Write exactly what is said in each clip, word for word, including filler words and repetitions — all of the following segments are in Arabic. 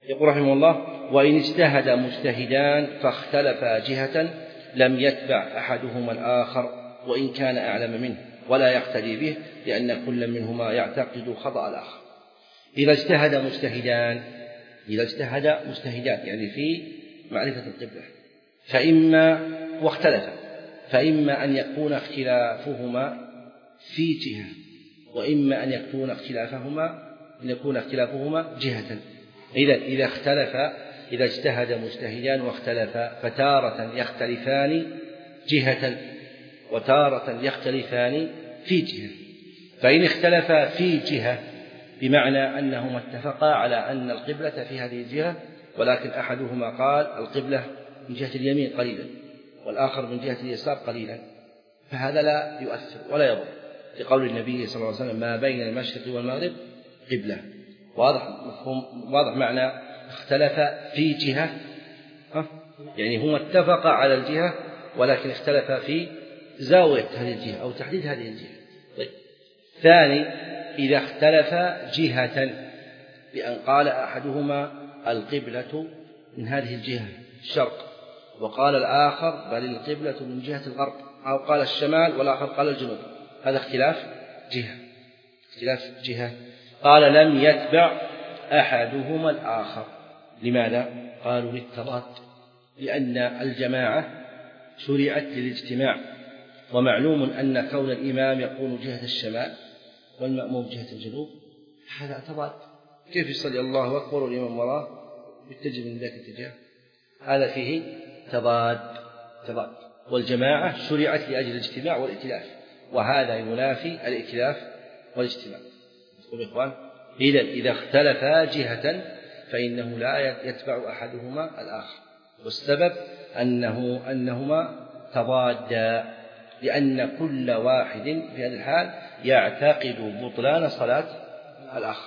يقول رحمه الله: وإن اجتهد مجتهدان فاختلفا جهة لم يتبع أحدهما الآخر وإن كان أعلم منه ولا يقتدي به، لأن كل منهما يعتقد خطأ الآخر. إذا اجتهد مجتهدان إذا اجتهد مجتهدان يعني في معرفة القبلة، فإما واختلف فإما أن يكون اختلافهما في جهة، وإما أن يكون اختلافهما أن يكون اختلافهما جهة. إذا إذا اختلف إذا اجتهد مجتهدان واختلفا فتارة يختلفان جهة وتارة يختلفان في جهة. فإن اختلفا في جهة بمعنى أنهما اتفقا على أن القبلة في هذه الجهة، ولكن أحدهما قال القبلة من جهة اليمين قليلا والآخر من جهة اليسار قليلا، فهذا لا يؤثر ولا يضر، لقول النبي صلى الله عليه وسلم: ما بين المشرق والمغرب قبلة. واضح مفهوم واضح معنى اختلف في جهة، يعني هما اتفقا على الجهة ولكن اختلف في زاوية هذه الجهة أو تحديد هذه الجهة. طيب. ثاني: إذا اختلف جهة بأن قال أحدهما القبلة من هذه الجهة الشرق، وقال الآخر بل القبلة من جهة الغرب، أو قال الشمال والآخر قال الجنوب، هذا اختلاف جهة اختلاف جهة قال لم يتبع أحدهما الآخر. لماذا؟ قالوا للتضاد، لأن الجماعة شرعت للاجتماع، ومعلوم أن كون الإمام يكون جهة الشمال والمأموم جهة الجنوب هذا تضاد. كيف يصلي الله أكبر والإمام وراه يتجه من ذاك الاتجاه؟ هذا فيه تضاد تضاد والجماعة شرعت لأجل الاجتماع والائتلاف، وهذا ينافي الائتلاف والاجتماع. يقول إخوان: إذا إذا اختلفا جهة فإنه لا يتبع أحدهما الآخر، والسبب أنه أنهما تضادا، لأن كل واحد في هذه الحال يعتقد بطلان صلاة الآخر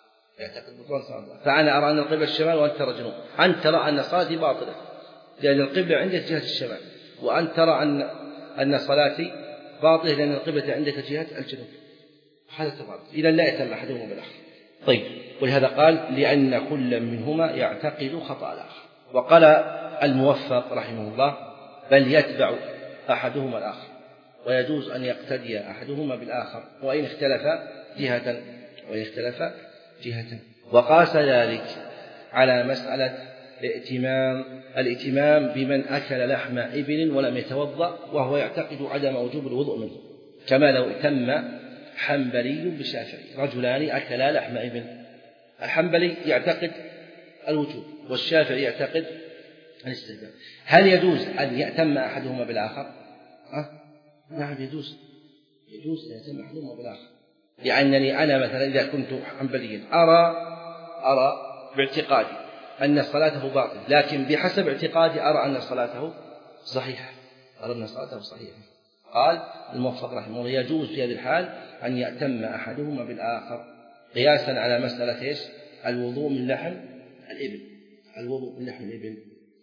يعتقد بطلان صلاة الآخر. فأنا أرى أن القبلة الشمال وأنت ترى الجنوب، أنت ترى أن صلاتي باطلة لأن القبلة عندك جهة الشمال، وأنت ترى أن أن صلاتي باطلة لأن القبلة عندك جهة الجنوب. هذا تضاد، إذا لا يتم أحدهما بالآخر. طيب. ولهذا قال: لأن كل منهما يعتقد خطأ الآخر. وقال الموفق رحمه الله: بل يتبع أحدهما الآخر، ويجوز أن يقتدي أحدهما بالآخر وإن اختلف جهة وإن اختلف جهة. وقاس ذلك على مسألة الائتمام الائتمام بمن أكل لحم إبل ولم يتوضأ وهو يعتقد عدم وجوب الوضوء منه، كما لو ائتم حنبلي بشافعي، رجلان أكلا لحم إبل، الحنبلي يعتقد الوجوب والشافعي يعتقد الاستحباب. هل يجوز أن يأتم أحدهما بالآخر؟ أه؟ نعم يجوز يجوز أن يأتم أحدهما بالآخر، لأنني أنا مثلا إذا كنت حنبليا أرى أرى باعتقادي أن صلاته باطلة، لكن بحسب اعتقادي أرى أن صلاته صحيحة أرى أن صلاته صحيحة. قال الموفق رحمه الله: يجوز في هذه الحال أن يأتم أحدهما بالآخر، قياسا على مسألة إيش؟ الوضوء من لحم الإبل الوضوء من لحم الإبل.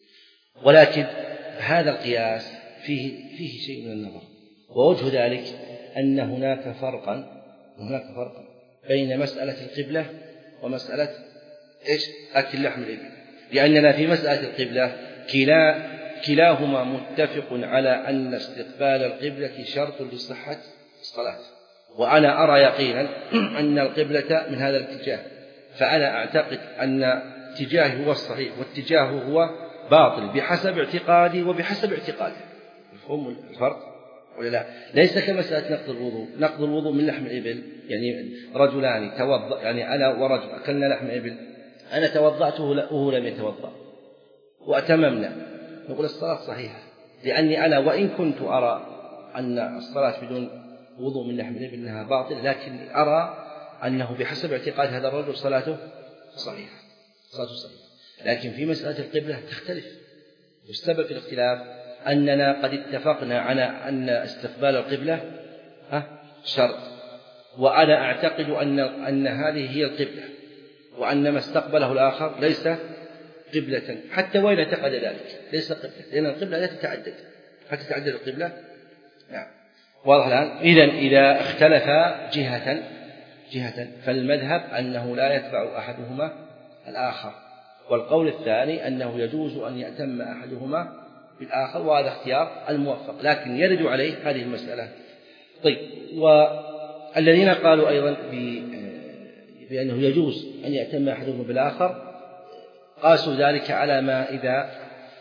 ولكن هذا القياس فيه فيه شيء من النظر، ووجه ذلك أن هناك فرقا هناك فرقا بين مسألة القبلة ومسألة إيش؟ أكل لحم الإبل، لأننا في مسألة القبلة كلا كلاهما متفق على أن استقبال القبلة شرط لصحة الصلاة، وأنا أرى يقينا أن القبلة من هذا الاتجاه، فأنا أعتقد أن اتجاهي هو الصحيح واتجاهه هو باطل بحسب اعتقادي وبحسب اعتقاده. مفهوم الفرق ولا لا؟ ليس كمسألة نقض الوضوء نقض الوضوء من لحم الإبل، يعني رجلان توضأ، يعني أنا ورجل أكلنا لحم إبل، أنا توضأته وهو لم يتوضأ وأتممنا، نقول الصلاة صحيحة، لأني أنا وإن كنت أرى أن الصلاة بدون وضوء من لحم الإبل أنها باطل، لكن أرى أنه بحسب اعتقاد هذا الرجل صلاته صحيحة صلاته صحيحة. لكن في مسألة القبلة تختلف، والسبب في الاختلاف أننا قد اتفقنا على أن استقبال القبلة شرط، وأنا أعتقد أن أن هذه هي القبلة، وأن ما استقبله الآخر ليس قبلة، حتى وإن اعتقد ذلك ليس قبلة، لأن القبلة لا تتعدد حتى تتعدد القبلة. نعم واضح الآن. إذن إذا اختلف جهة جهة فالمذهب أنه لا يتبع أحدهما الآخر، والقول الثاني أنه يجوز أن يأتم أحدهما بالآخر، وهذا اختيار الموفق، لكن يرد عليه هذه المسألة. طيب، والذين قالوا أيضا بأنه يجوز أن يأتم أحدهما بالآخر قاسوا ذلك على ما إذا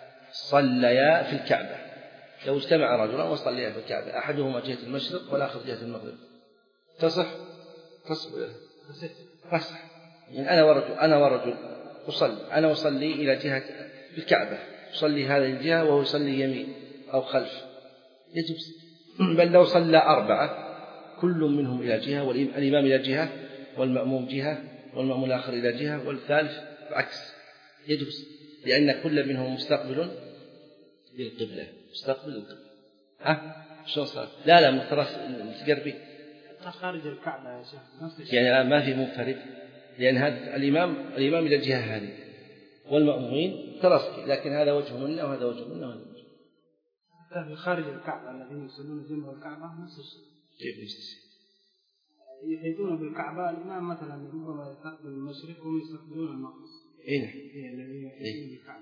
صليا في الكعبة، لو اجتمع رجلان وصليا في الكعبة أحدهما جهة المشرق والآخر جهة المغرب، تصح؟ تصح تصح يعني أنا ورجل أنا ورجل أصلي أنا أصلي إلى جهة الكعبة، أصلي هذه الجهة وهو يصلي يمين أو خلف، يجوز. بل لو صلى أربعة كل منهم إلى جهة، والإمام إلى جهة والمأموم جهة والمأموم الآخر إلى جهة والثالث بعكس، يجوز، لأن كل منهم مستقبل للقبلة، مستقبل للقبلة. ها شو صار؟ لا لا مترس متقربي خارج الكعبة يا شيخ، يعني الآن ما في منفرد، لأن هذا الإمام الإمام إلى الجهة هذه والمأمومين ترسكي، لكن هذا وجه منا وهذا وجه منا وهذا وجه. حتى في خارج الكعبة الذين يصلون جنب الكعبة نفس الشيء. كيف نفس الشيء؟ يحيطون بالكعبة، الإمام مثلا ربما يستقبل المشرق وهم يستقبلون المغرب. إيه الذين يحيطون بالكعبة.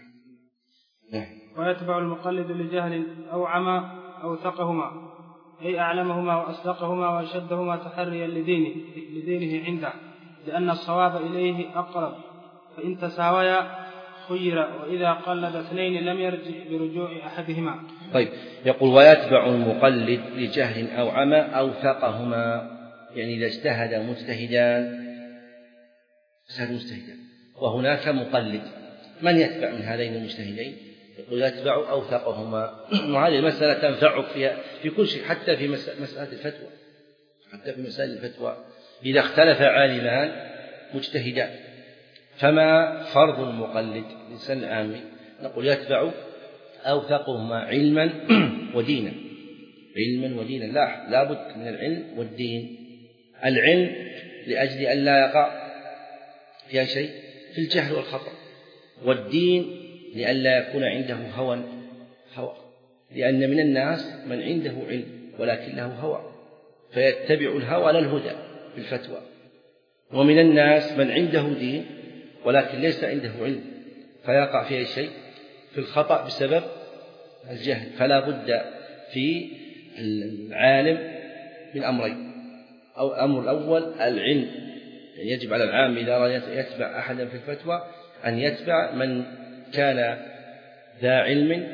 نعم. ويتبع المقلد لجهل أو عمى أو ثقهما، أي أعلمهما وأصدقهما وأشدهما تحريا لدينه لدينه عنده، لأن الصواب إليه أقرب، فإن تساويا خير، وإذا قلد اثنين لم يرجع برجوع أحدهما. طيب، يقول ويتبع المقلد لجهل أو عمى أو ثقهما، يعني إذا اجتهد مجتهدان اجتهد مجتهدان وهناك مقلد، من يتبع من هذين المجتهدين؟ يقول يتبع أوثقهما. وهذه المسألة تنفعك فيها في كل شيء، حتى في مسألة الفتوى، حتى في مسائل الفتوى إذا اختلف عالمان مجتهدان فما فرض المقلد الإنسان العامي؟ نقول يتبع أوثقهما علما ودينا، علما ودينا، لا لابد من العلم والدين. العلم لأجل أن لا يقع في شيء في الجهل والخطأ، والدين لئلا يكون عنده هوى هوى لأن من الناس من عنده علم ولكن له هوى فيتبع الهوى لا الهدى في الفتوى، ومن الناس من عنده دين ولكن ليس عنده علم فيقع فيه شيء في الخطأ بسبب الجهل. فلا بد في العالم من أمرين، أو الأمر الأول العلم، يعني يجب على العام إذا أراد يتبع أحدا في الفتوى أن يتبع من كان ذا علم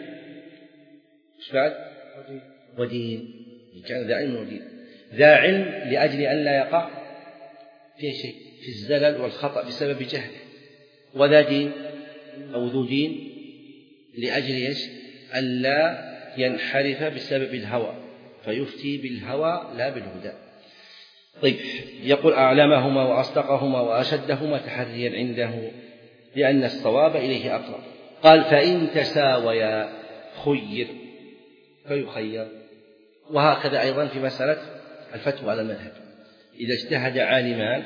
ودين، كان ذا علم ودين، ذا علم لأجل أن لا يقع في شيء في الزلل والخطأ بسبب جهله، وذا دين أو ذو دين لأجل إيش؟ أن لا ينحرف بسبب الهوى فيفتي بالهوى لا بالهدى. طيب، يقول أعلمهما وأصدقهما وأشدهما تحريا عنده لأن الصواب إليه أقرب. قال فإن تساويا خير فيخير. وهكذا أيضا في مسألة الفتوى على المذهب، إذا اجتهد عالمان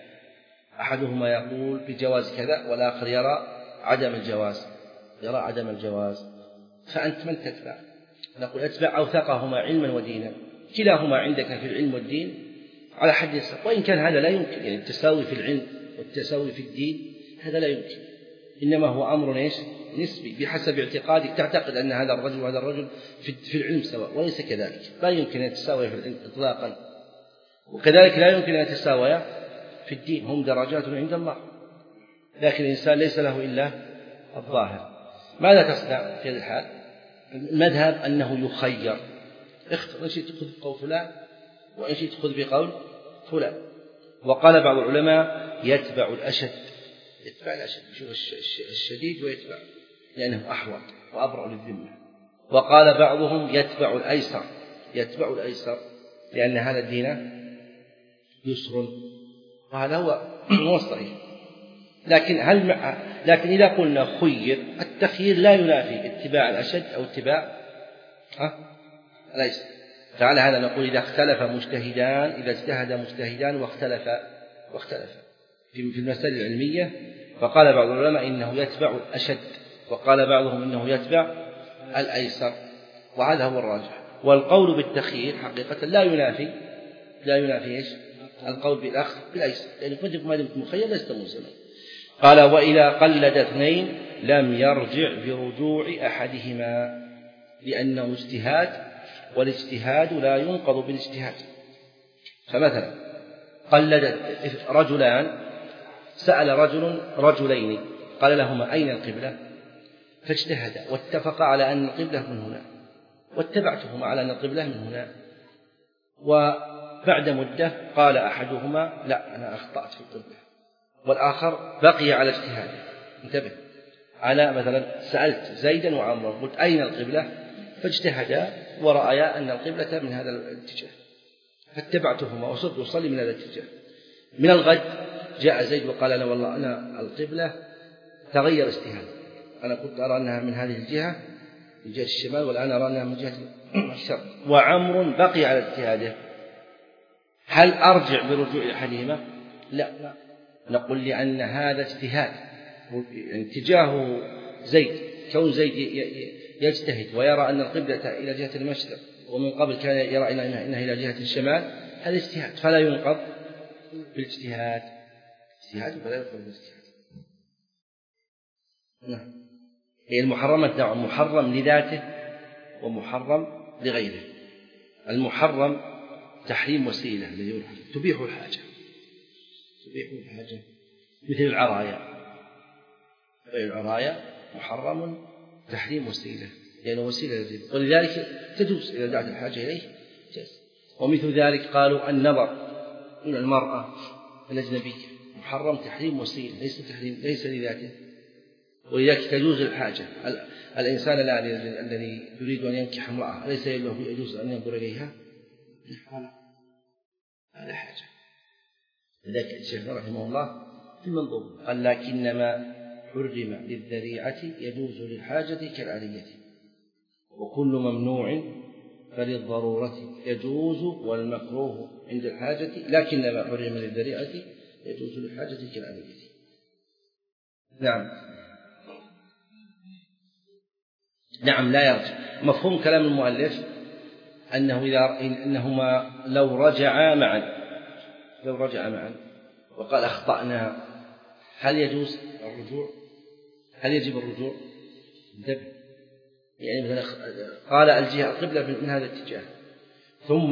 أحدهما يقول بجواز كذا والآخر يرى عدم الجواز يرى عدم الجواز فأنت من تتبع؟ نقول اتبع أوثقهما علما ودينا، كلاهما عندك في العلم والدين على حد السواء، وإن كان هذا لا يمكن، يعني التساوي في العلم والتساوي في الدين هذا لا يمكن، إنما هو أمر إيش؟ نسبي بحسب اعتقادك، تعتقد أن هذا الرجل وهذا الرجل في العلم سواء، وليس كذلك، لا يمكن أن يتساوي في العلم إطلاقا، وكذلك لا يمكن أن يتساوي في الدين، هم درجات عند الله، لكن الإنسان ليس له إلا الظاهر. ماذا تصنع في هذا الحال؟ المذهب أنه يخير، اختر إن شئت تأخذ بقول فلان وإن شئت تأخذ بقول فلان. وقال بعض العلماء يتبع الأشد، يتبع الأشد، يشوف الشديد ويتبع لأنه أحوط وأبرأ للذمة. وقال بعضهم يتبع الأيسر، يتبع الأيسر لأن هذا الدين يسر، وهذا هو الصحيح. لكن هل مع... لكن إذا قلنا خير، التخيير لا ينافي اتباع الأشد أو اتباع ها الأيسر. فعلى هذا نقول إذا اختلف مجتهدان، إذا اجتهد مجتهدان واختلف واختلف في المسائل العلمية، فقال بعض العلماء إنه يتبع الأشد، وقال بعضهم إنه يتبع الأيسر، وهذا هو الراجح. والقول بالتخيير حقيقة لا ينافي لا ينافي إيش؟ القول بالأخذ بالأيسر، يعني كنت ما دمت مخير لست ملزما. قال وإذا قلد اثنين لم يرجع برجوع أحدهما لأنه اجتهاد، والاجتهاد لا ينقض بالاجتهاد. فمثلا قلد رجلان، سأل رجل رجلين قال لهما أين القبلة؟ فاجتهدا واتفقا على أن القبلة من هنا، واتبعتهما على أن القبلة من هنا. وبعد مدة قال أحدهما لا أنا أخطأت في القبلة، والآخر بقي على اجتهاده. انتبه، أنا مثلا سألت زيدا وعمرا قلت أين القبلة؟ فاجتهدا ورأيا أن القبلة من هذا الاتجاه، فاتبعتهما وصرت أصلي من هذا الاتجاه. من الغد جاء زيد وقال أنا والله أنا القبلة تغير اجتهادي، أنا كنت أرى أنها من هذه الجهة من جهة الشمال، والآن أرى أنها من جهة الشرق. وعمر بقي على اجتهاده، هل أرجع برجوع أحدهما؟ لا, لا. نقول لأن هذا اجتهاد، اتجاه زيد، كون زيد يجتهد ويرى أن القبلة إلى جهة المشرق ومن قبل كان يرى أنها إلى جهة الشمال، هذا اجتهاد فلا ينقض بالاجتهاد، اجتهاد فلا ينقض بالاجتهاد. نعم. هي المحرمات نوع محرم لذاته ومحرم لغيره. المحرم تحريم وسيلة تبيح الحاجة، تبيح الحاجة مثل العرايا، العرايا محرم تحريم وسيلة لأنه وسيلة للربا، ولذلك تجوز إذا دعت الحاجة إليه جاز. ومثل ذلك قالوا النظر إلى المرأة الأجنبية محرم تحريم وسيلة ليس تحريم ليس لذاته، ولذلك تجوز الحاجة. الإنسان الآن الذي يريد أن ينكح امرأة أليس له يجوز أن ينظر إليها؟ هذا حاجة. لذلك الشيخ رحمه الله في المنظومة قال لكنما حرم للذريعة يجوز للحاجة كالعلية، وكل ممنوع فللضرورة يجوز، والمكروه عند الحاجة لكنما حرم للذريعة يجوز للحاجة كالعلية. نعم نعم لا يرجع. مفهوم كلام المؤلف أنه إذا إنهما لو رجعا معا لو رجعا معا وقال أخطأنا، هل يجوز الرجوع؟ هل يجب الرجوع؟ انتبه، يعني مثلا قال الجهة القبلة من هذا الاتجاه، ثم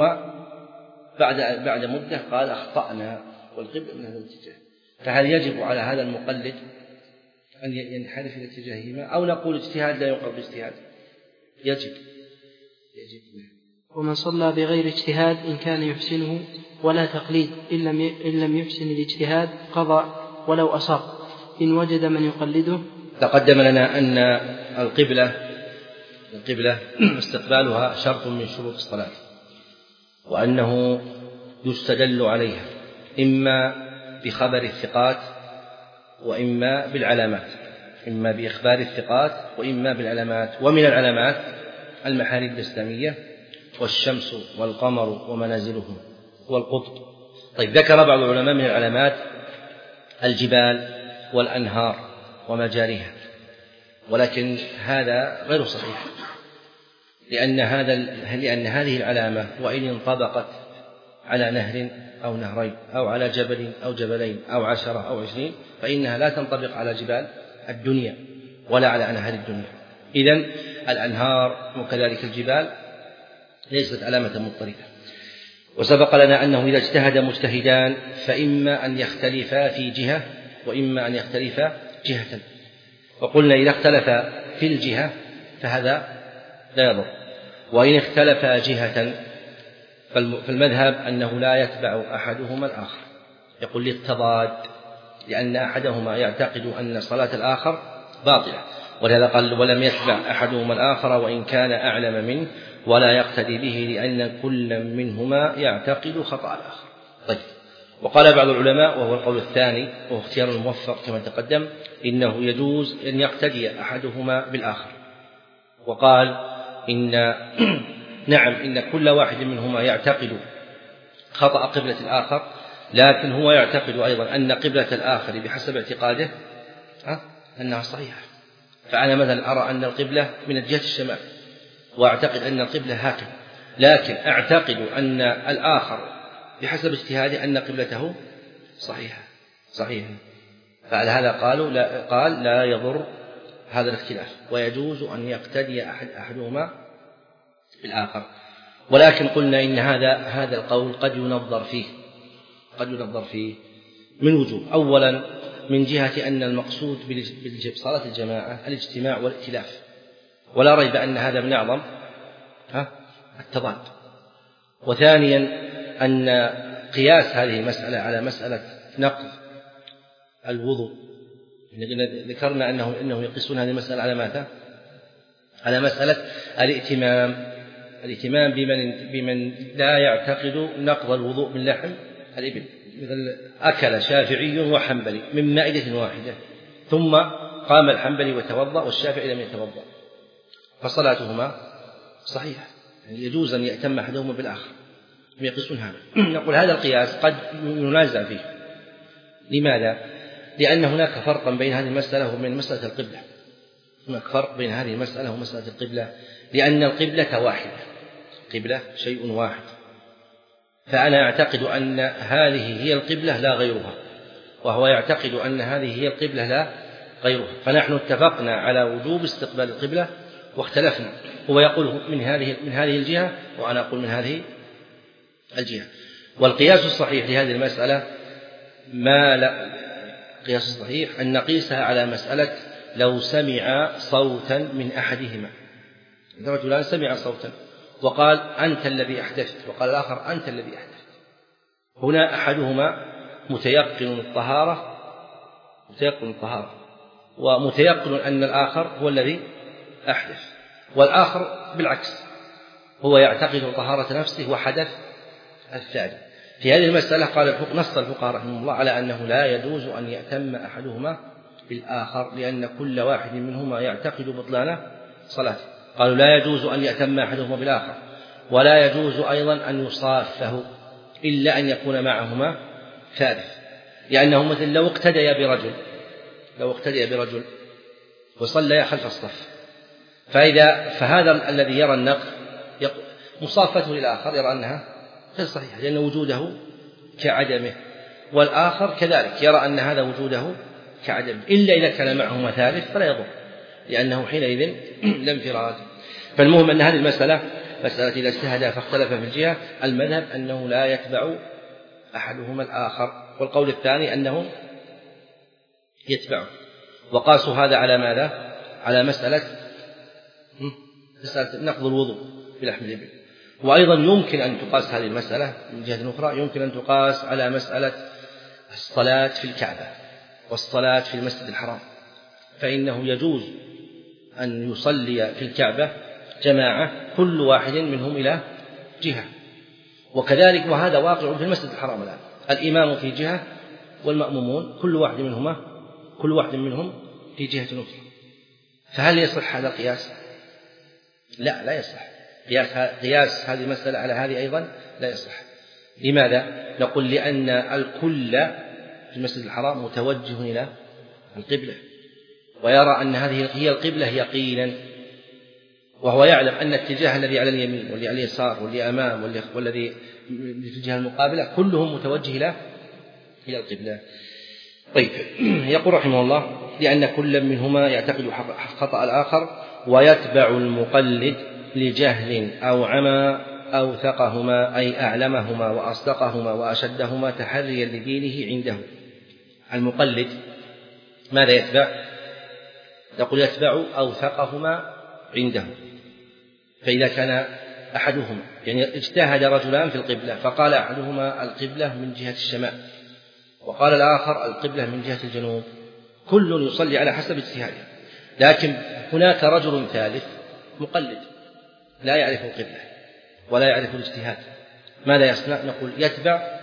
بعد بعد مدة قال أخطأنا والقبلة من هذا الاتجاه، فهل يجب على هذا المقلد أن ينحرف إلى اتجاههما، أو نقول اجتهاد لا ينقض باجتهاد؟ يجب يجب. ومن صلى بغير اجتهاد إن كان يحسنه ولا تقليد إن لم إن لم يحسن الاجتهاد قضى ولو أصر إن وجد من يقلده. تقدم لنا أن القبلة القبلة استقبالها شرط من شروط الصلاة، وأنه يستدل عليها إما بخبر الثقات وإما بالعلامات، إما بإخبار الثقات وإما بالعلامات. ومن العلامات المحاريب الإسلامية والشمس والقمر ومنازلهم والقطب. طيب، ذكر بعض العلماء من العلامات الجبال والأنهار ومجاريها، ولكن هذا غير صحيح، لأن هذا لأن هذه العلامة وإن انطبقت على نهر أو نهرين أو على جبل أو جبلين أو عشرة أو عشرين فإنها لا تنطبق على جبال الدنيا ولا على أنهار الدنيا. إذن الأنهار وكذلك الجبال ليست علامة مضطردة. وسبق لنا أنه إذا اجتهد مجتهدان فإما أن يختلفا في جهة وإما أن يختلفا جهة، وقلنا إذا اختلفا في الجهة فهذا لا يضر، وإن اختلفا جهة فالمذهب أنه لا يتبع أحدهما الآخر، يقول للتضاد، لأن أحدهما يعتقد أن صلاة الآخر باطلة، ولهذا قال ولم يتبع أحدهما الآخر وإن كان أعلم منه ولا يقتدي به لأن كل منهما يعتقد خطأ الآخر. طيب، وقال بعض العلماء وهو القول الثاني وهو اختيار الموفق كما تقدم إنه يجوز أن يقتدي أحدهما بالآخر، وقال إن نعم إن كل واحد منهما يعتقد خطأ قبلة الآخر، لكن هو يعتقد أيضا أن قبلة الآخر بحسب اعتقاده أنها صحيحة. فأنا مثلا أرى أن القبلة من جهة الشمال وأعتقد أن القبلة هكذا، لكن أعتقد أن الآخر بحسب اجتهاده أن قبلته صحيحة صحيحة فعلى هذا قالوا لا قال لا يضر هذا الاختلاف، ويجوز أن يقتدي أحد أحدهما بالآخر. ولكن قلنا إن هذا هذا القول قد ينظر فيه قد ينظر فيه من وجوه. أولا من جهة أن المقصود بصلاة الجماعة الاجتماع والائتلاف، ولا ريب أن هذا من أعظم التضاد. وثانيا أن قياس هذه المسألة على مسألة نقض الوضوء، ذكرنا أنه إنه يقيسون هذه المسألة على ماذا؟ على مسألة الائتمام الائتمام بمن بمن لا يعتقد نقض الوضوء من لحم الإبل، مثل أكل شافعي وحنبلي من مائدة واحدة ثم قام الحنبلي وتوضأ والشافعي لم يتوضأ، فصلاتهما صحيحة، يعني يجوز أن يأتم أحدهما بالآخر، يقيسون هذا. نقول هذا القياس قد ينازع فيه. لماذا؟ لأن هناك فرقا بين هذه المسألة وبين مسألة القبلة. هناك فرق بين هذه المسألة ومسألة القبلة، لأن القبلة واحدة، القبلة شيء واحد، فأنا أعتقد أن هذه هي القبلة لا غيرها، وهو يعتقد أن هذه هي القبلة لا غيرها، فنحن اتفقنا على وجوب استقبال القبلة واختلفنا، هو يقول من هذه من هذه الجهة وأنا أقول من هذه الجهة. والقياس الصحيح لهذه المسألة ما لا القياس الصحيح أن نقيسها على مسألة لو سمع صوتا من أحدهما، رجلان سمع صوتا وقال أنت الذي أحدثت، وقال الآخر أنت الذي أحدثت، هنا أحدهما متيقن الطهارة متيقن الطهارة ومتيقن أن الآخر هو الذي أحدث، والآخر بالعكس هو يعتقد طهارة نفسه وحدث الثاني. في هذه المسألة قال نص الفقهاء رحمه الله على أنه لا يجوز أن يأتم أحدهما بالآخر، لأن كل واحد منهما يعتقد بطلان صلاته. قالوا لا يجوز أن يأتم أحدهما بالآخر، ولا يجوز أيضا أن يصافه إلا أن يكون معهما ثالث، لأنه مثل لو اقتدي برجل لو اقتدي برجل وصلى خلف الصف، فإذا فهذا الذي يرى النقض مصافته للآخر يرى أنها غير صحيحة لأن وجوده كعدمه، والآخر كذلك يرى أن هذا وجوده كعدمه، إلا إذا كان معهما ثالث فلا يضر، لأنه حينئذ لا انفراد. فالمهم أن هذه المسألة مسألة إذا اجتهد فاختلف في الجهة، المذهب أنه لا يتبع أحدهما الآخر، والقول الثاني أنه يتبعه. وقاسوا هذا على ماذا؟ على مسألة مسألة نقض الوضوء بلحم الإبل. وأيضا يمكن أن تقاس هذه المسألة من جهة أخرى، يمكن أن تقاس على مسألة الصلاة في الكعبة والصلاة في المسجد الحرام، فإنه يجوز أن يصلي في الكعبة جماعة كل واحد منهم إلى جهة، وكذلك وهذا واقع في المسجد الحرام الآن، الإمام في جهة والمأمومون كل واحد منهما كل واحد منهم في جهة أخرى. فهل يصح هذا القياس؟ لا لا يصح. قياس قياس هذه المسألة على هذه أيضا لا يصح. لماذا؟ نقول لأن الكل في المسجد الحرام متوجه إلى القبلة، ويرى أن هذه هي القبلة يقينا، وهو يعلم أن الاتجاه الذي على اليمين والذي على اليسار والذي أمام والذي في الجهة المقابلة كلهم متوجه إلى إلى القبلة. طيب، يقول رحمه الله لأن كل منهما يعتقد خطأ الآخر، ويتبع المقلد لجهل أو عمى أوثقهما أي أعلمهما وأصدقهما وأشدهما تحريا لدينه عنده. المقلد ماذا يتبع؟ يقول يتبع أوثقهما عنده، فإذا كان أحدهما يعني اجتهد رجلان في القبلة، فقال أحدهما القبلة من جهة الشمال وقال الآخر القبلة من جهة الجنوب، كل يصلي على حسب اجتهاده، لكن هناك رجل ثالث مقلد لا يعرف القبلة ولا يعرف الاجتهاد، ماذا يصنع؟ نقول يتبع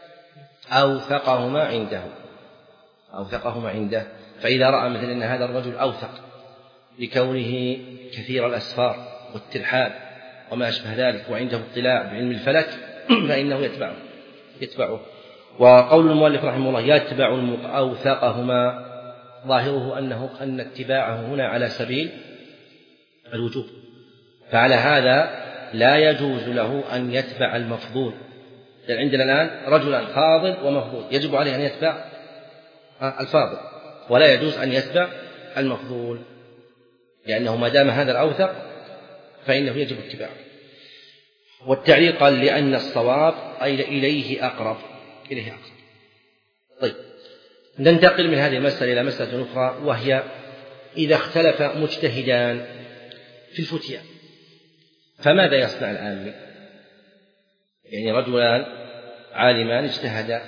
أوثقهما عنده أوثقهما عنده فإذا رأى مثل أن هذا الرجل أوثق لكونه كثير الأسفار والترحال وما أشبه ذلك وعنده اطلاع بعلم الفلك فإنه يتبعه يتبعه وقول المؤلف رحمه الله يتبع أوثقهما ظاهره أنه أن اتباعه هنا على سبيل الوجوب، فعلى هذا لا يجوز له أن يتبع المفضول. يعني عندنا الآن رجلان فاضل ومفضول، يجب عليه أن يتبع الفاضل، ولا يجوز أن يتبع المفضول، لأنه ما دام هذا الأوثق فإنه يجب اتباعه. والتعليق قال لأن الصواب أي إليه أقرب إليه أقرب. طيب، ننتقل من هذه المسألة إلى مسألة أخرى، وهي إذا اختلف مجتهدان في الفتيا فماذا يصنع العالم؟ يعني رجلان عالمان اجتهدا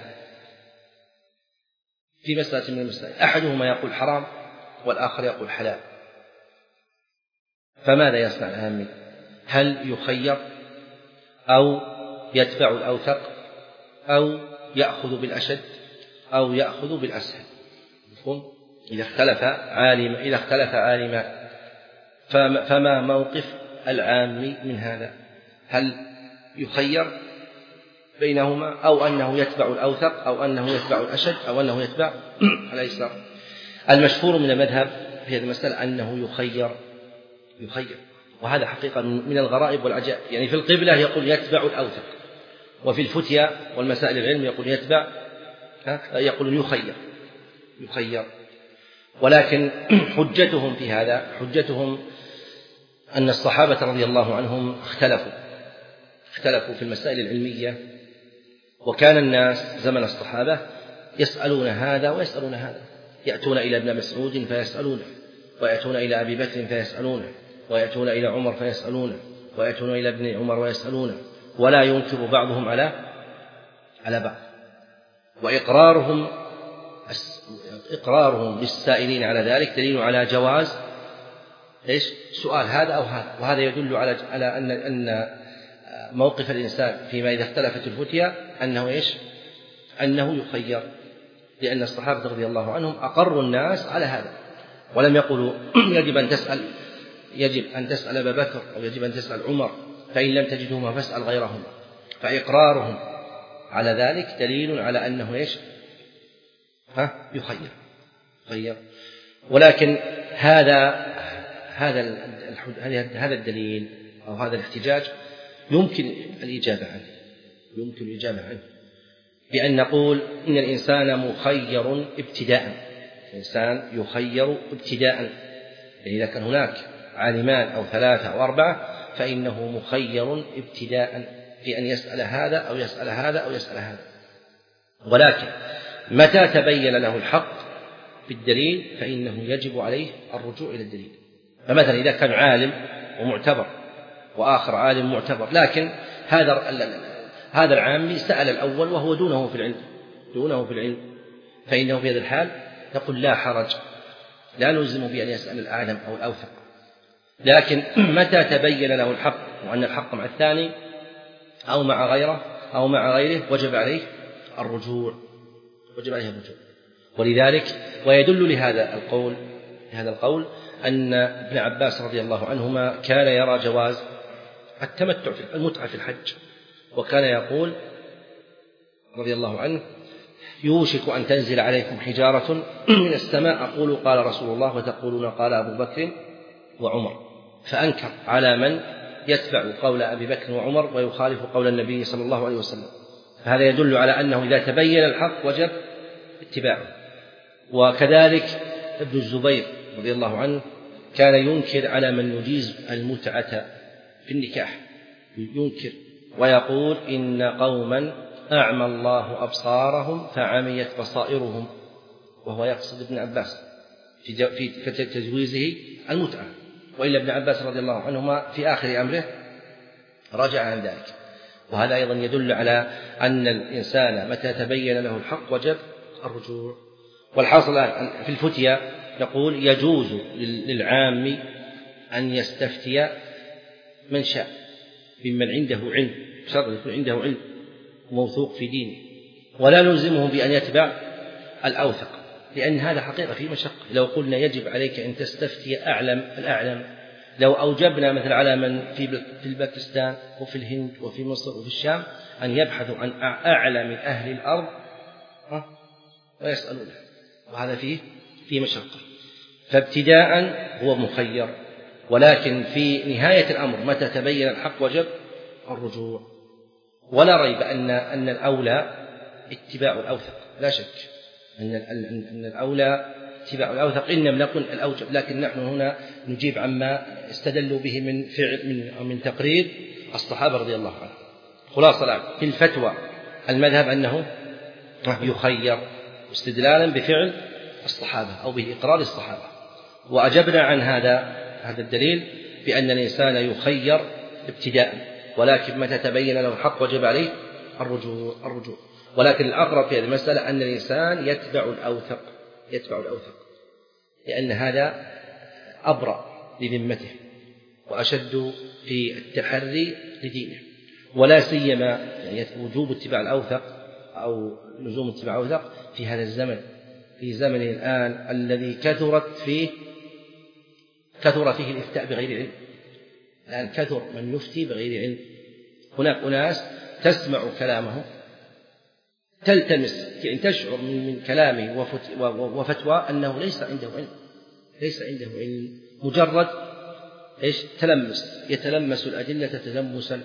في مسألة من المسائل، أحدهما يقول حرام والآخر يقول حلال، فماذا يصنع العالم؟ هل يخير أو يتبع الأوثق أو يأخذ بالأشد أو يأخذ بالأسهل؟ إذا اختلف عالم إذا اختلف عالمان فما موقف العام من هذا؟ هل يخير بينهما أو أنه يتبع الأوثق أو أنه يتبع الأشد أو أنه يتبع الأيسر؟ المشهور من المذهب في هذه المسألة أنه يخير يخير وهذا حقيقة من الغرائب والعجائب. يعني في القبلة يقول يتبع الأوثق، وفي الفتيا والمسائل العلم يقول يتبع يقول يخير يخير ولكن حجتهم في هذا حجتهم أن الصحابة رضي الله عنهم اختلفوا اختلفوا في المسائل العلمية، وكان الناس زمن الصحابة يسألون هذا ويسألون هذا، يأتون إلى ابن مسعود فيسألونه، ويأتون إلى أبي بكر فيسألونه، ويأتون إلى عمر فيسألونه، ويأتون إلى ابن عمر ويسألونه، ولا ينكر بعضهم على على بعض، وإقرارهم إقرارهم للسائلين على ذلك دليل على جواز إيش سؤال هذا أو هذا. وهذا يدل على على أن أن موقف الإنسان فيما إذا اختلفت الفتيا أنه إيش أنه يخير، لأن الصحابة رضي الله عنهم أقروا الناس على هذا، ولم يقولوا يجب أن تسأل يجب أن تسأل أبا بكر أو يجب أن تسأل عمر، فإن لم تجدهما فاسأل غيرهما. فإقرارهم على ذلك دليل على أنه إيش ها يخير يخير ولكن هذا هذا هذا الدليل أو هذا الاحتجاج يمكن الإجابة عنه يمكن الإجابة عنه بأن نقول إن الإنسان مخير ابتداء الإنسان يخير ابتداء يعني إذا كان هناك عالمان أو ثلاثة أو أربعة فإنه مخير ابتداء في أن يسأل هذا أو يسأل هذا أو يسأل هذا، ولكن متى تبين له الحق بالدليل فإنه يجب عليه الرجوع إلى الدليل. فمثلا إذا كان عالم ومعتبر وآخر عالم معتبر، لكن هذا هذا العامي سأل الأول وهو دونه في العلم دونه في العلم فإنه في هذا الحال يقول لا حرج، لا نلزم بأن يسأل الأعلم أو الأوثق. لكن متى تبين له الحق وأن الحق مع الثاني أو مع غيره أو مع غيره وجب عليه الرجوع وجب عليه الرجوع. ولذلك ويدل لهذا القول لهذا القول أن ابن عباس رضي الله عنهما كان يرى جواز التمتع في المتعة في الحج، وكان يقول رضي الله عنه يوشك أن تنزل عليكم حجارة من السماء أقول قال رسول الله وتقولون قال أبو بكر وعمر، فأنكر على من يتبع قول أبي بكر وعمر ويخالف قول النبي صلى الله عليه وسلم. فهذا يدل على أنه إذا تبين الحق وجب اتباعه. وكذلك ابن الزبير رضي الله عنه كان ينكر على من يجيز المتعة في النكاح، ينكر ويقول إن قوما أعمى الله أبصارهم فعميت بصائرهم، وهو يقصد ابن عباس في تجويزه المتعة، وإلا ابن عباس رضي الله عنهما في آخر أمره رجع عن ذلك. وهذا أيضا يدل على أن الإنسان متى تبين له الحق وجب الرجوع. والحاصل الآن في الفتيا نقول يجوز للعام أن يستفتي من شاء ممن عنده علم، شرط يكون عنده علم موثوق في دينه، ولا نلزمه بأن يتبع الأوثق، لأن هذا حقيقة في مشقة. لو قلنا يجب عليك أن تستفتي أعلم الأعلم، لو أوجبنا مثل على من في الباكستان وفي الهند وفي مصر وفي الشام أن يبحثوا عن أعلم أهل الأرض ويسألونه، وهذا فيه في مشقة. فابتداء هو مخير، ولكن في نهاية الأمر متى تبين الحق وجب الرجوع. ولا ريب أن أن الأولى اتباع الأوثق، لا شك أن أن الأولى اتباع الأوثق إن لم نكن الأوجب، لكن نحن هنا نجيب عما استدلوا به من فعل من من تقرير الصحابة رضي الله عنهم. خلاصة في الفتوى المذهب أنه يخير استدلالا بفعل الصحابة أو بإقرار الصحابة، وأجبنا عن هذا هذا الدليل بأن الإنسان يخير ابتداء، ولكن متى تبين له الحق وجب عليه الرجوع الرجوع ولكن الأقرب في هذه المسألة أن الإنسان يتبع الأوثق يتبع الأوثق لأن هذا أبرأ لذمته وأشد في التحري لدينه، ولا سيما يعني وجوب اتباع الأوثق أو لزوم اتباع الأوثق في هذا الزمن، في زمن الآن الذي كثرت فيه كثر فيه الإفتاء بغير علم. الآن كثر من يفتي بغير علم. هناك أناس تسمع كلامه تلتمس يعني تشعر من كلامه وفتوى أنه ليس عنده علم ليس عنده علم مجرد إيش تلمس يتلمس الأدلة تلمسا،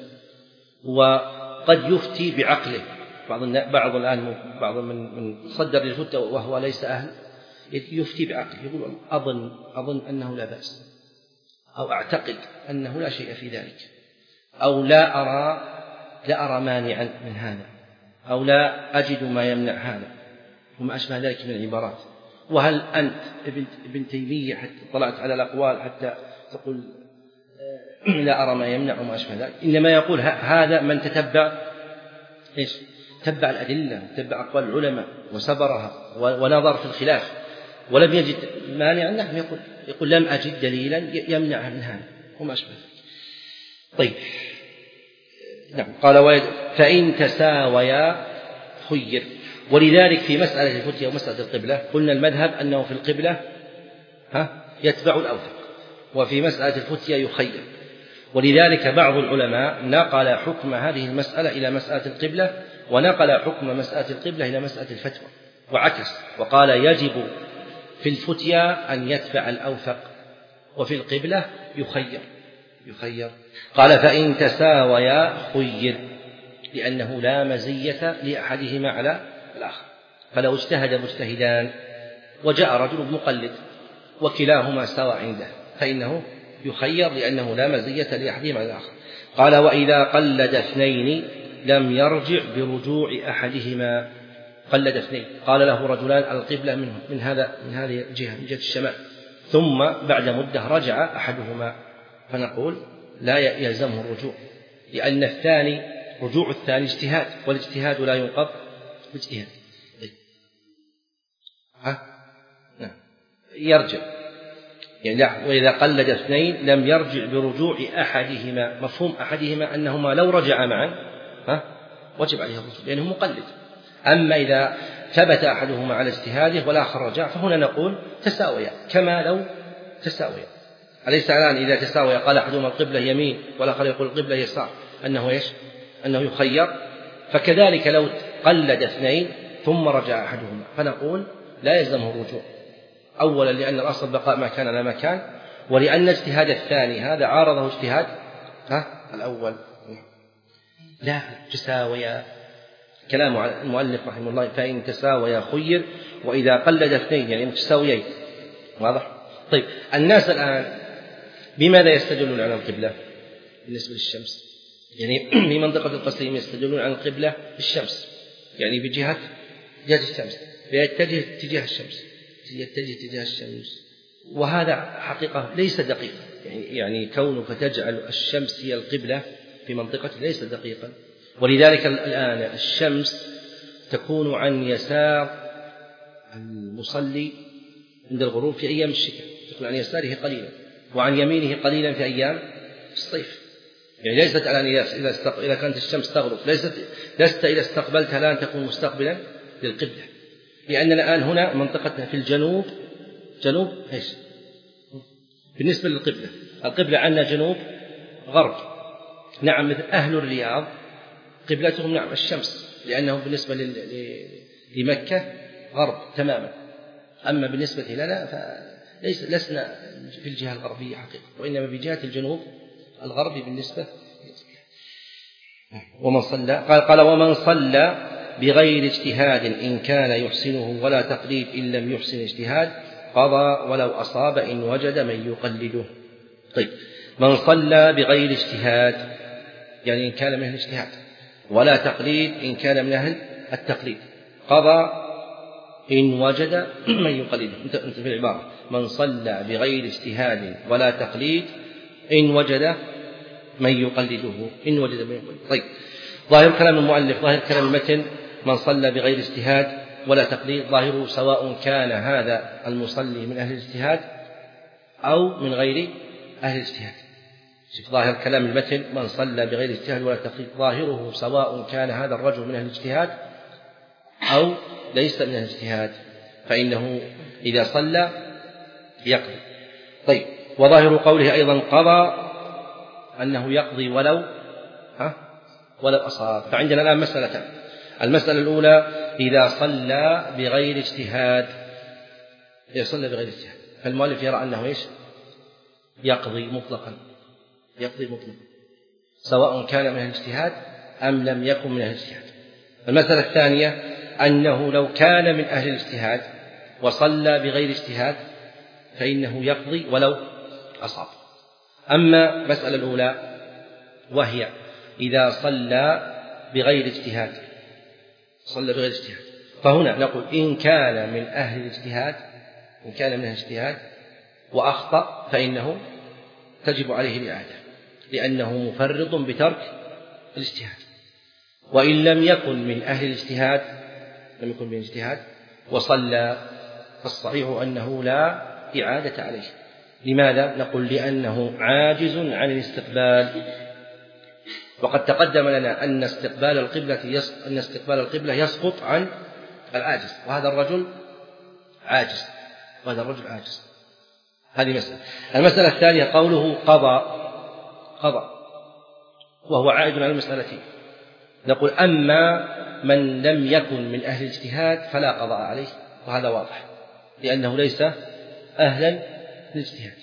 وقد يفتي بعقله. بعض بعض الآن بعض من من صدر الفتوى وهو ليس أهل يفتي بعقله، يقول أظن أظن أنه لا بأس، أو أعتقد أنه لا شيء في ذلك، أو لا أرى لا أرى مانعا من هذا، أو لا أجد ما يمنع هذا، وما أشبه ذلك من العبارات. وهل أنت ابن, ابن تيمية حتى طلعت على الأقوال حتى تقول لا أرى ما يمنع وما أشبه ذلك؟ إنما يقول هذا من تتبع إيش تتبع الأدلة تتبع أقوال العلماء وسبرها ونظر في الخلاف ولم يجد مانعا. نعم يقول يقول لم أجد دليلا يمنع من هذا وما أشبه ذلك. طيب نعم قال فإن تساويا خير. ولذلك في مسألة الفتية ومسألة القبلة قلنا المذهب أنه في القبلة ها يتبع الأوثق، وفي مسألة الفتية يخير. ولذلك بعض العلماء نقل حكم هذه المسألة إلى مسألة القبلة، ونقل حكم مسألة القبلة إلى مسألة الفتوى، وعكس وقال يجب في الفتية أن يتبع الأوثق، وفي القبلة يخير يخير قال فإن تساويا خير، لأنه لا مزية لأحدهما على الآخر. فلو اجتهد مجتهدان وجاء رجل مقلد وكلاهما سواء عنده فإنه يخير لأنه لا مزية لأحدهما على الآخر. قال وإذا قلد اثنين لم يرجع برجوع أحدهما. قلد اثنين قال له رجلان على القبلة من, من هذا من هذه الجهة من جهة الشمال، ثم بعد مدة رجع أحدهما، فنقول لا يلزمه الرجوع، لأن الثاني رجوع الثاني اجتهاد، والاجتهاد لا ينقض باجتهاد. ها نعم يرجع يعني لا. وإذا قلد اثنين لم يرجع برجوع أحدهما. مفهوم أحدهما أنهما لو رجع معا ها وجب عليه الرجوع لأنه مقلد. أما إذا ثبت أحدهما على اجتهاده والآخر رجع فهنا نقول تساويا كما لو تساويا. أليس الآن إذا تساويا قال أحدهما القبلة يمين والآخر يقول القبلة يسار أنه إيش أنه يخير؟ فكذلك لو قلد اثنين ثم رجع أحدهما فنقول لا يلزمه الرجوع، أولا لأن الأصل بقاء ما كان على ما كان، ولأن اجتهاد الثاني هذا عارضه اجتهاد ها الأول. لا تساويا كلام المؤلف رحمه الله فإن تساويا خير، وإذا قلد اثنين يعني متساويين. واضح؟ طيب الناس الآن بماذا يستدلون على القبلة بالنسبة للشمس؟ يعني في منطقة القصيم يستدلون على القبلة بالشمس، يعني بجهة جهة الشمس، فيتجه اتجاه الشمس يتجه اتجاه الشمس. وهذا حقيقة ليس دقيقا، يعني, يعني كونك تجعل الشمس هي القبلة في منطقة ليس دقيقا. ولذلك الآن الشمس تكون عن يسار المصلي عند الغروب في أيام الشتاء، تكون عن يساره قليلا وعن يمينه قليلا في أيام الصيف. يعني ليست الآن إذا, استق... إذا كانت الشمس تغرب ليست لست إذا استقبلتها الآن تكون مستقبلا للقبلة، لأننا الآن هنا منطقتنا في الجنوب جنوب إيش بالنسبة للقبلة. القبلة عندنا جنوب غرب. نعم مثل أهل الرياض قبلتهم نعم الشمس، لأنهم بالنسبة لمكة غرب تماما. أما بالنسبة لنا فليس لسنا في الجهة الغربية حقيقة، وإنما بجهة الجنوب الغربي بالنسبة. ومن صلى قال, قال ومن صلى بغير اجتهاد إن كان يحسنه ولا تقليد إن لم يحسن اجتهاد قضى ولو أصاب إن وجد من يقلده. طيب، من صلى بغير اجتهاد يعني إن كان من أهل الاجتهاد، ولا تقليد إن كان من أهل التقليد، قضى إن وجد من يقلده. انت في العبارة من صلى بغير اجتهاد ولا تقليد إن وجد من يقلده، إن وجد من يقلده. طيب، ظاهر كلام المؤلف، ظاهر كلام المتن من صلى بغير اجتهاد ولا تقليد، ظاهره سواء كان هذا المصلي من أهل الاجتهاد أو من غير أهل الاجتهاد. شوف ظاهر كلام المتن من صلى بغير اجتهاد ولا تقليد، ظاهره سواء كان هذا الرجل من أهل الاجتهاد أو ليس من أهل الاجتهاد، فإنه إذا صلى يقضي. طيب، وظاهر قوله أيضا قضى أنه يقضي ولو ها ولو أصاب. فعندنا الآن مسألتان. المسألة الأولى إذا صلى بغير اجتهاد، إذا صلى بغير اجتهاد فالمؤلف يرى أنه إيش؟ يقضي مطلقا، يقضي مطلقا سواء كان من أهل الاجتهاد أم لم يكن من أهل الاجتهاد. المسألة الثانية أنه لو كان من أهل الاجتهاد وصلى بغير اجتهاد فإنه يقضي ولو أصاب. أما المسألة الأولى وهي إذا صلى بغير اجتهاد، صلى بغير اجتهاد، فهنا نقول إن كان من أهل الاجتهاد، إن كان من أهل الاجتهاد وأخطأ فإنه تجب عليه الإعادة لأنه مفرط بترك الاجتهاد. وإن لم يكن من أهل الاجتهاد، لم يكن من الاجتهاد وصلى، فالصحيح أنه لا إعادة عليه. لماذا؟ نقول لأنه عاجز عن الاستقبال، وقد تقدم لنا أن استقبال القبلة أن استقبال القبلة يسقط عن العاجز، وهذا الرجل عاجز، وهذا الرجل عاجز. هذه مسألة. المسألة الثانية قوله قضى، قضى وهو عائد على المسألتين. نقول أما من لم يكن من أهل الاجتهاد فلا قضاء عليه، وهذا واضح لأنه ليس أهلا للاجتهاد.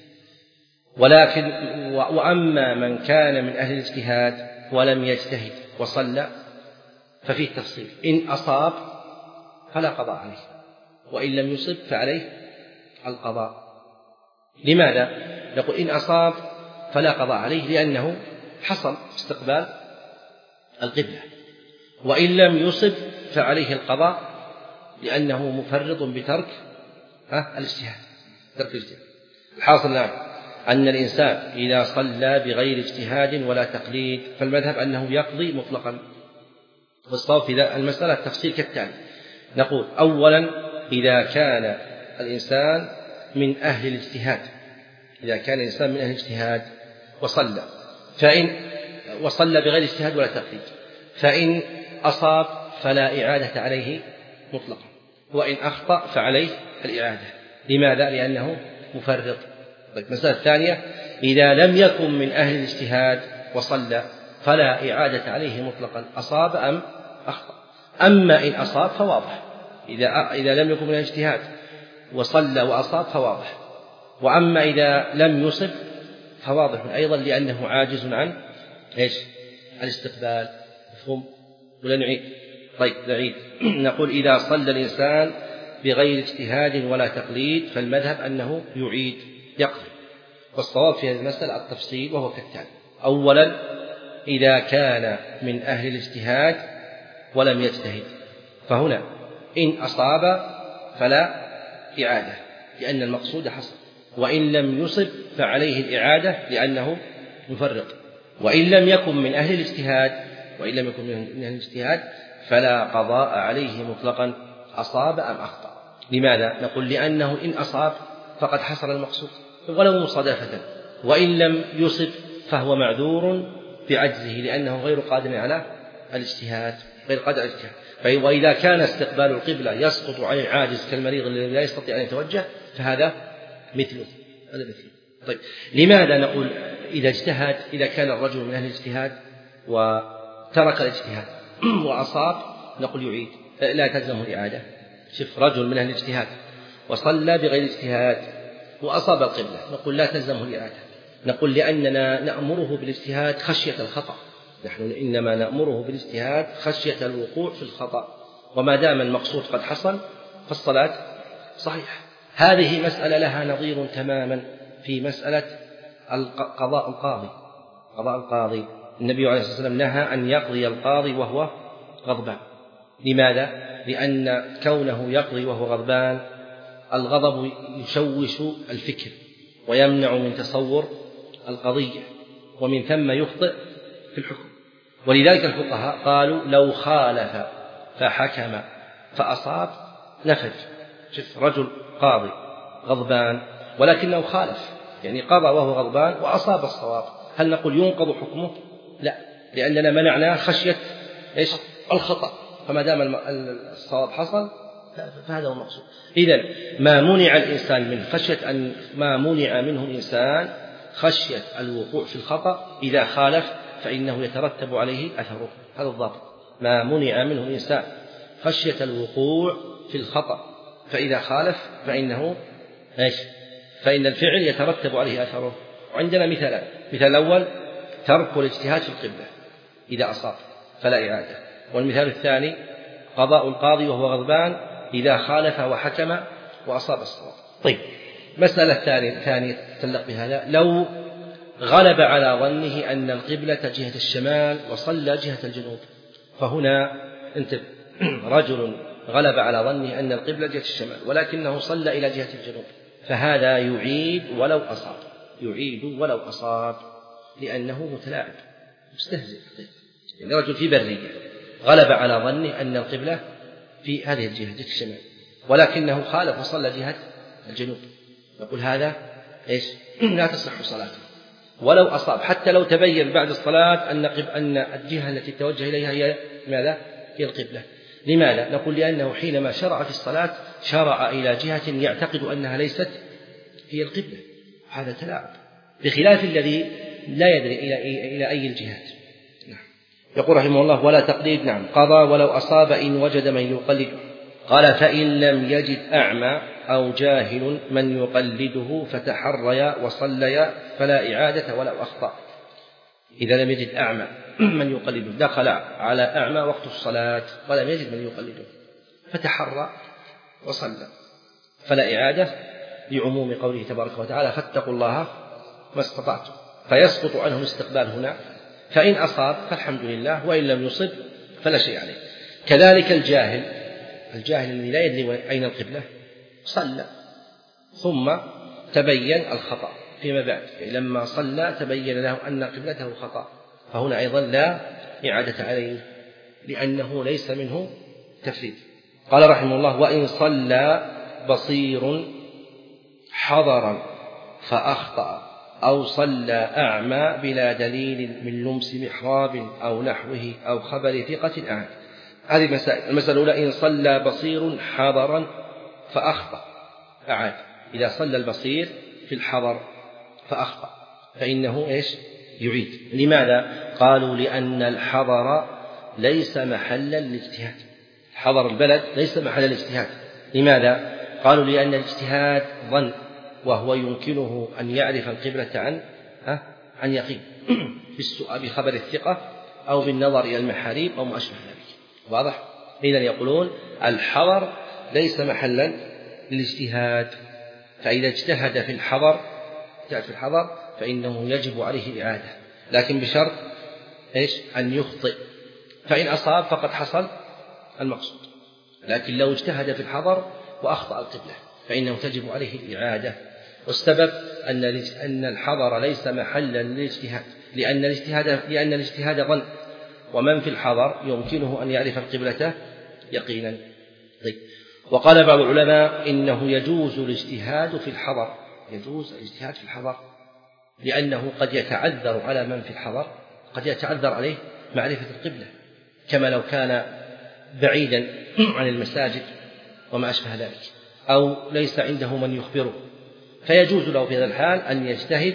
ولكن وأما من كان من أهل الاجتهاد ولم يجتهد وصلى ففيه تفصيل، إن أصاب فلا قضاء عليه، وإن لم يصب فعليه القضاء. لماذا؟ نقول إن أصاب فلا قضاء عليه لأنه حصل استقبال القبلة، وإن لم يصب فعليه القضاء لأنه مفرط بترك الاجتهاد، ترك الاجتهاد. الحاصل الآن أن الإنسان إذا صلى بغير اجتهاد ولا تقليد فالمذهب أنه يقضي مطلقا. والصواب في المسألة التفصيل كالتالي: نقول أولا إذا كان الإنسان من أهل الاجتهاد، إذا كان الإنسان من أهل الاجتهاد وصلى فإن وصلى بغير اجتهاد ولا تقليد فإن أصاب فلا إعادة عليه مطلقا، وإن أخطأ فعليه الإعادة. لماذا؟ لأنه مفرط. المسألة الثانية إذا لم يكن من أهل الاجتهاد وصلى فلا إعادة عليه مطلقا، أصاب أم أخطأ. أما إن أصاب فواضح، إذا إذا لم يكن من الاجتهاد وصلى وأصاب فواضح. وأما إذا لم يصب فواضح أيضا لأنه عاجز عن إيش؟ الاستقبال. مفهوم ولا نعيد؟ طيب نعيد. نقول إذا صلى الإنسان بغير اجتهاد ولا تقليد فالمذهب أنه يعيد، يقضي. والصواب في هذه المسألة التفصيل وهو كالتالي: أولا إذا كان من أهل الاجتهاد ولم يجتهد فهنا إن أصاب فلا إعادة لأن المقصود حصل، وإن لم يصب فعليه الإعادة لأنه مفرط. وإن لم يكن من أهل الاجتهاد وإن لم يكن من أهل الاجتهاد فلا قضاء عليه مطلقا، أصاب أم أخطأ. لماذا؟ نقول لأنه إن أصاب فقد حصل المقصود ولو مصادفة، وإن لم يصب فهو معذور بعجزه لأنه غير قادر على الاجتهاد، غير قادر على الاجتهاد. وإذا كان استقبال القبلة يسقط عن العاجز كالمريض الذي لا يستطيع أن يتوجه فهذا مثله، هذا مثله. طيب لماذا نقول إذا اجتهد، إذا كان الرجل من أهل الاجتهاد وترك الاجتهاد وأصاب نقول يعيد، لا تلزمه الإعادة. شوف، رجل من أهل الاجتهاد وصلى بغير اجتهاد وأصاب القبلة نقول لا تلزمه الإعادة. نقول لأننا نأمره بالاجتهاد خشية الخطأ، نحن إنما نأمره بالاجتهاد خشية الوقوع في الخطأ، وما دام المقصود قد حصل فالصلاة صحيحة. هذه مسألة لها نظير تماما في مسألة قضاء القاضي. قضاء القاضي النبي عليه الصلاة والسلام نهى أن يقضي القاضي وهو غضبان. لماذا؟ لأن كونه يقضي وهو غضبان الغضب يشوش الفكر ويمنع من تصور القضية، ومن ثم يخطئ في الحكم. ولذلك الفقهاء قالوا لو خالف فحكم فأصاب نفذ. شوف رجل قاضي غضبان ولكنه خالف، يعني قضى وهو غضبان وأصاب الصواب، هل نقول ينقض حكمه؟ لا، لأننا منعناه خشية إيش؟ الخطأ، فما دام الصواب حصل فهذا هو المقصود. إذن ما منع الإنسان من خشية أن ما منع منه الإنسان خشية الوقوع في الخطأ إذا خالف فإنه يترتب عليه أثره. هذا الضابط، ما منع منه الإنسان خشية الوقوع في الخطأ فإذا خالف فإنه إيش؟ فإن الفعل يترتب عليه أثره. وعندنا مثالان: مثال الأول ترك الاجتهاد في القبلة إذا أصاب فلا إعادة، والمثال الثاني قضاء القاضي وهو غضبان إذا خالف وحكم وأصاب الصواب. طيب، مسألة ثانية تتعلق بهذا: لو غلب على ظنه أن القبلة جهة الشمال وصلى جهة الجنوب، فهنا انتبه، رجل غلب على ظنه أن القبلة جهة الشمال ولكنه صلى إلى جهة الجنوب، فهذا يعيد ولو أصاب، يعيد ولو أصاب، لأنه متلاعب مستهزئ. يعني رجل في برية غلب على ظنه أن القبلة في هذه الجهة جهة الشمال ولكنه خالف وصلى جهة الجنوب، نقول هذا إيش؟ لا تصح صلاته ولو أصاب، حتى لو تبين بعد الصلاة أن أن الجهة التي توجه إليها هي ماذا؟ هي القبلة. لماذا؟ نقول لأنه حينما شرع في الصلاة شرع إلى جهة يعتقد أنها ليست هي القبلة، هذا تلاعب، بخلاف الذي لا يدري إلى إلى أي الجهات. يقول رحمه الله: ولا تقليد. نعم، قضى ولو أصاب إن وجد من يقلده. قال: فإن لم يجد أعمى أو جاهل من يقلده فتحريا وصليا فلا إعادة ولو أخطأ. إذا لم يجد أعمى من يقلده، دخل على أعمى وقت الصلاة ولم يجد من يقلده فتحرى وصلى فلا إعادة، لعموم قوله تبارك وتعالى: فاتقوا الله ما استطعتم، فيسقط عنه الاستقبال هنا. فإن أصاب فالحمد لله، وإن لم يصب فلا شيء عليه. كذلك الجاهل، الجاهل الذي لا يدري أين القبلة صلى ثم تبين الخطأ فيما بعد، يعني لما صلى تبين له أن قبلته خطأ، فهنا أيضا لا إعادة عليه لأنه ليس منه تفريط. قال رحمه الله: وإن صلى بصير حضرا فأخطأ أو صلى أعمى بلا دليل من لمس محراب أو نحوه أو خبر ثقة أعاد. هذه المسائل. المسألة الأولى: إن صلى بصير حضرا فأخطأ أعاد. إذا صلى البصير في الحضر فأخطأ فإنه إيش؟ يعيد. لماذا؟ قالوا: لأن الحضر ليس محلا للاجتهاد، حضر البلد ليس محل الاجتهاد. لماذا؟ قالوا: لأن الاجتهاد ظن، وهو يمكنه أن يعرف القبلة عن عن يقين بالسؤال بخبر الثقة أو بالنظر إلى المحاريب أو ما أشبه ذلك. واضح؟ إذن يقولون الحضر ليس محلا للاجتهاد، فإذا اجتهد في الحضر اجتهد في الحضر فإنه يجب عليه الإعادة، لكن بشرط إيش؟ أن يخطئ، فإن أصاب فقد حصل المقصود. لكن لو اجتهد في الحضر وأخطأ القبلة فإنه تجب عليه الإعادة. والسبب أن أن الحضر ليس محلا للاجتهاد، لأن الاجتهاد لأن الاجتهاد ظن، ومن في الحضر يمكنه أن يعرف القبلة يقينا. طيب. وقال بعض العلماء إنه يجوز الاجتهاد في الحضر، يجوز الاجتهاد في الحضر لأنه قد يتعذر على من في الحضر، قد يتعذر عليه معرفة القبلة، كما لو كان بعيدا عن المساجد وما أشبه ذلك، أو ليس عنده من يخبره، فيجوز له في هذا الحال أن يجتهد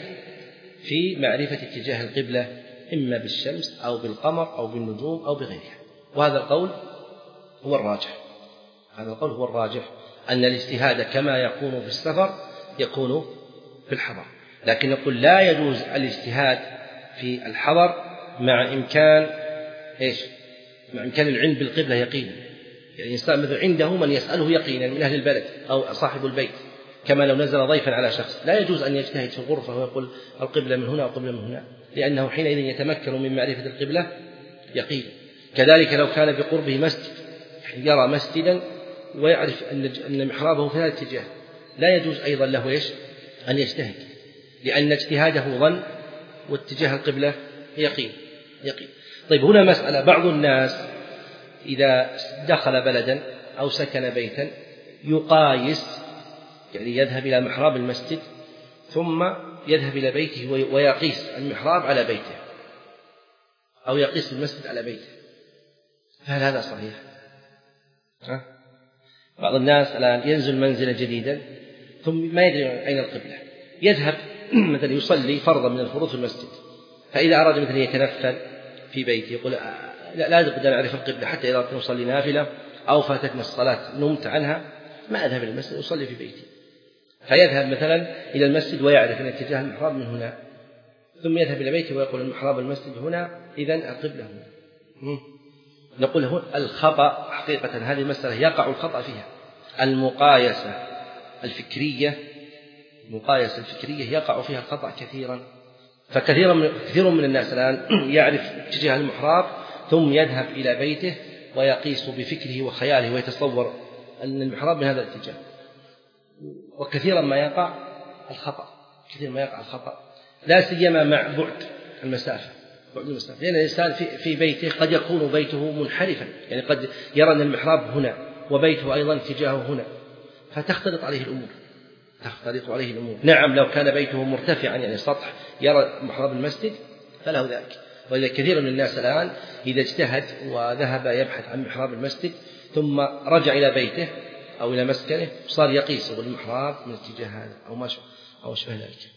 في معرفة اتجاه القبلة إما بالشمس أو بالقمر أو بالنجوم أو بغيرها. وهذا القول هو الراجح، هذا القول هو الراجح أن الاجتهاد كما يكون في السفر يكون في الحضر. لكن نقول لا يجوز الاجتهاد في الحضر مع إمكان إيش؟ مع إمكان العلم بالقبلة يقينا. يعني الإنسان مثل عنده من يسأله يقينا من أهل البلد أو صاحب البيت، كما لو نزل ضيفا على شخص لا يجوز أن يجتهد في الغرفة ويقول القبلة من هنا والقبلة من هنا، لأنه حينئذ يتمكن من معرفة القبلة يقين. كذلك لو كان بقربه مسجد يرى مسجدا ويعرف أن محرابه في هذا الاتجاه لا يجوز أيضا له إيش أن يجتهد، لأن اجتهاده ظن واتجاه القبلة يقين يقين. طيب هنا مسألة، بعض الناس إذا دخل بلدا أو سكن بيتا يقايس، يعني يذهب إلى محراب المسجد ثم يذهب إلى بيته ويقيس المحراب على بيته أو يقيس المسجد على بيته، فهل هذا صحيح؟ ها؟ بعض الناس الآن ينزل منزلا جديدا ثم ما يدري أين القبلة، يذهب مثلا يصلي فرضا من الفروض في المسجد، فإذا أراد مثلا يتنفل في بيته يقول لا, لا بد أن أعرف القبلة حتى إذا كنت أصلي نافلة أو فاتتنا الصلاة نمت عنها ما أذهب إلى المسجد أصلي في بيتي، فيذهب مثلا إلى المسجد ويعرف أن اتجاه المحراب من هنا، ثم يذهب إلى بيته ويقول المحراب المسجد هنا إذن القبلة هنا. نقول هنا الخطأ حقيقة هذه المسألة يقع الخطأ فيها، المقايسة الفكرية المقايسة الفكرية يقع فيها الخطأ كثيرا، فكثيرا من كثير من الناس الآن يعرف اتجاه المحراب ثم يذهب إلى بيته ويقيس بفكره وخياله ويتصور أن المحراب من هذا الاتجاه، وكثيرا ما يقع الخطأ كثيرا ما يقع الخطأ لا سيما مع بعد المسافة بعد المسافة، لأن الإنسان في في بيته قد يكون بيته منحرفا، يعني قد يرى أن المحراب هنا وبيته أيضا اتجاهه هنا، فتختلط عليه الأمور تختلط عليه الأمور. نعم لو كان بيته مرتفعا يعني سطح يرى محراب المسجد فله ذلك، وإذا كثير من الناس الآن إذا اجتهد وذهب يبحث عن محراب المسجد ثم رجع إلى بيته أو إلى مسكنه صار يقيس المحراب من اتجاه هذا أو ما أو شبه ذلك.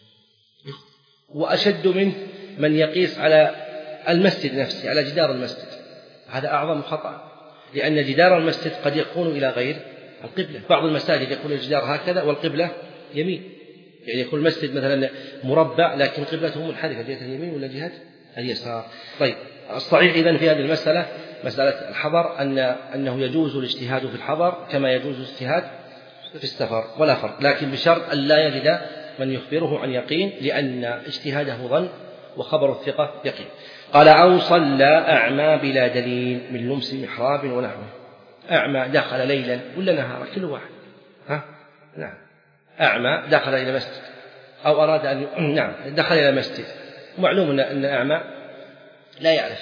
وأشد منه من يقيس على المسجد نفسه على جدار المسجد، هذا أعظم خطأ، لأن جدار المسجد قد يكون إلى غير القبلة. بعض المساجد يكون الجدار هكذا والقبلة يمين، يعني يكون المسجد مثلا مربع لكن قبلته منحرفة جهة اليمين ولا جهة اليسار. طيب الصحيح إذن في هذه المسألة مسألة الحضر أن أنه يجوز الاجتهاد في الحضر كما يجوز الاجتهاد في السفر ولا فرق، لكن بشرط أن لا يجد من يخبره عن يقين، لأن اجتهاده ظن وخبر الثقة يقين. قال أو صلى أعمى بلا دليل من لمس محراب ونحوه، أعمى دخل ليلا ولا نهارا كل واحد، ها نعم أعمى دخل إلى مسجد أو أراد أن نعم دخل إلى مسجد، ومعلوم أن أعمى لا يعرف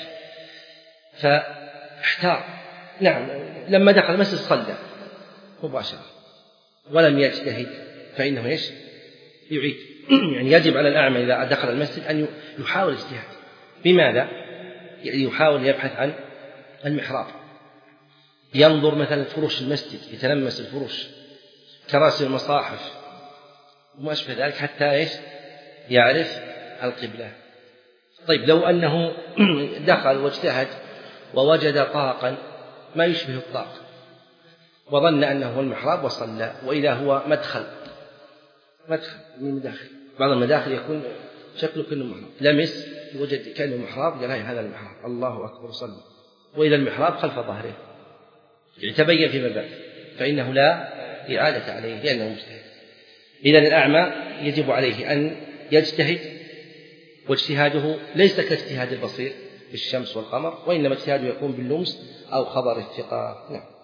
فاحتار، نعم لما دخل المسجد صلى مباشرة ولم يجتهد فإنه إيش يعيد. يعني يجب على الأعمى إذا دخل المسجد أن يحاول الاجتهاد. بماذا؟ يعني يحاول يبحث عن المحراب، ينظر مثلا فروش المسجد يتلمس الفروش كراسي المصاحف وما أشبه ذلك حتى إيش يعرف القبلة. طيب لو أنه دخل واجتهد ووجد طاقا ما يشبه الطاق وظن أنه هو المحراب وصلى، وإذا هو مدخل مدخل من المداخل، بعض المداخل يكون شكله كأنه محراب، لمس وجد كأنه محراب قال هذا المحراب الله أكبر صلى، وإذا المحراب خلف ظهره يعني تبين فيما بعد فإنه لا إعادة عليه لأنه مجتهد. إذن الأعمى يجب عليه أن يجتهد، واجتهاده ليس كاجتهاد البصير بالشمس والقمر، وإنما اجتهاده يكون باللمس أو خبر الثقة. نعم.